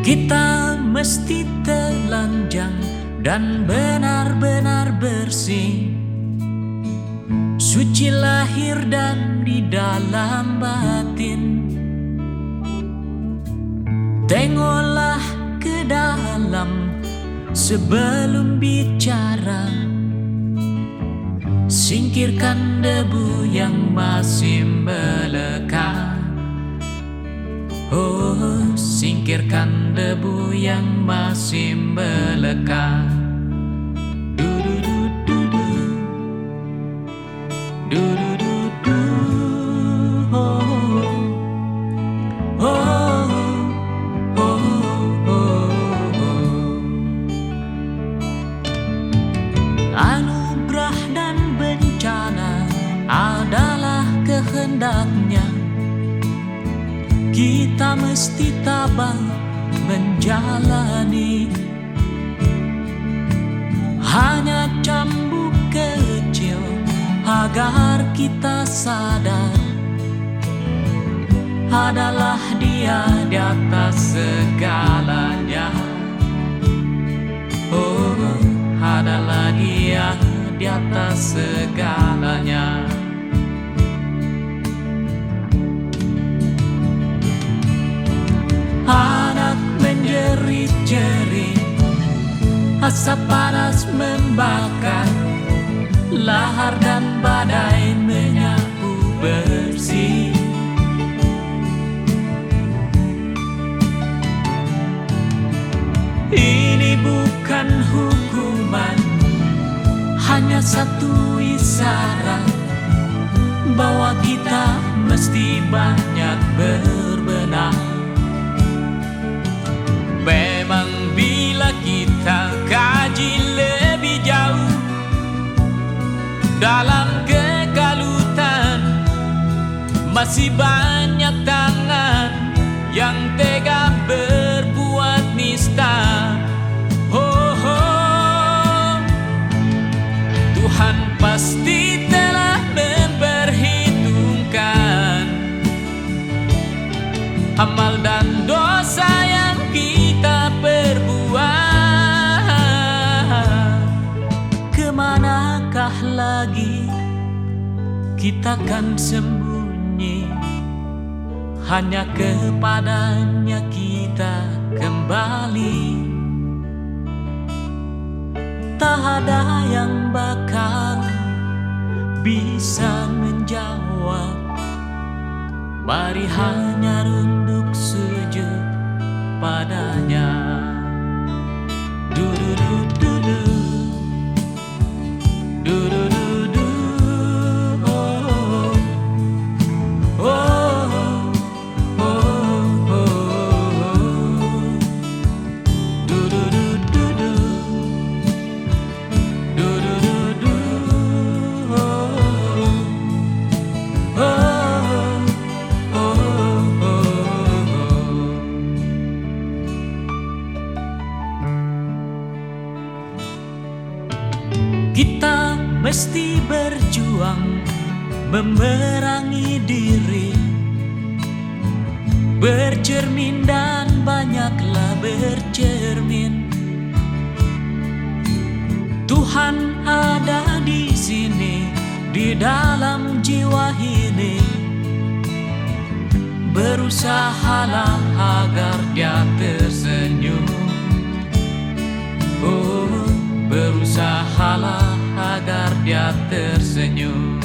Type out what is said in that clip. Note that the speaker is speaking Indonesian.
Kita mesti telanjang dan benar-benar bersih, suci lahir dan di dalam batin. Tengoklah ke dalam sebelum bicara, singkirkan debu yang masih melekat. Oh, singkirkan debu yang masih melekat. Du-du-du-du-du, du-du-du-du, oh, oh, oh, oh, oh. Anugerah dan bencana adalah kehendaknya. Kita mesti tabah menjalani. Hanya cambuk kecil agar kita sadar, adalah Dia di atas segalanya. Oh, adalah Dia di atas segalanya. Anak menjerit-jerit, asap panas membakar, lahar dan badai menyapu bersih. Ini bukan hukuman, hanya satu isyarat bahwa kita mesti banyak berbenah. Memang bila kita kaji lebih jauh dalam kekalutan, masih banyak tangan yang tega berbuat nista. Oh, oh, Tuhan pasti telah memperhitungkan amal dan dosa yang kita perbuat. Kemanakah lagi kita kan sembunyi? Hanya kepadanya kita kembali. Tak ada yang bakal bisa menjawab. Mari hanya runduk sujud padanya. Du-du-du-du-du, du-du-du-du, oh, oh, oh, oh, oh. Du-du-du-du-du, du-du-du-du, oh, oh. Kita mesti berjuang memerangi diri, bercermin dan banyaklah bercermin. Tuhan ada di sini, di dalam jiwa ini. Berusahalah agar Dia tersenyum. Oh, berusahalah agar Dia tersenyum.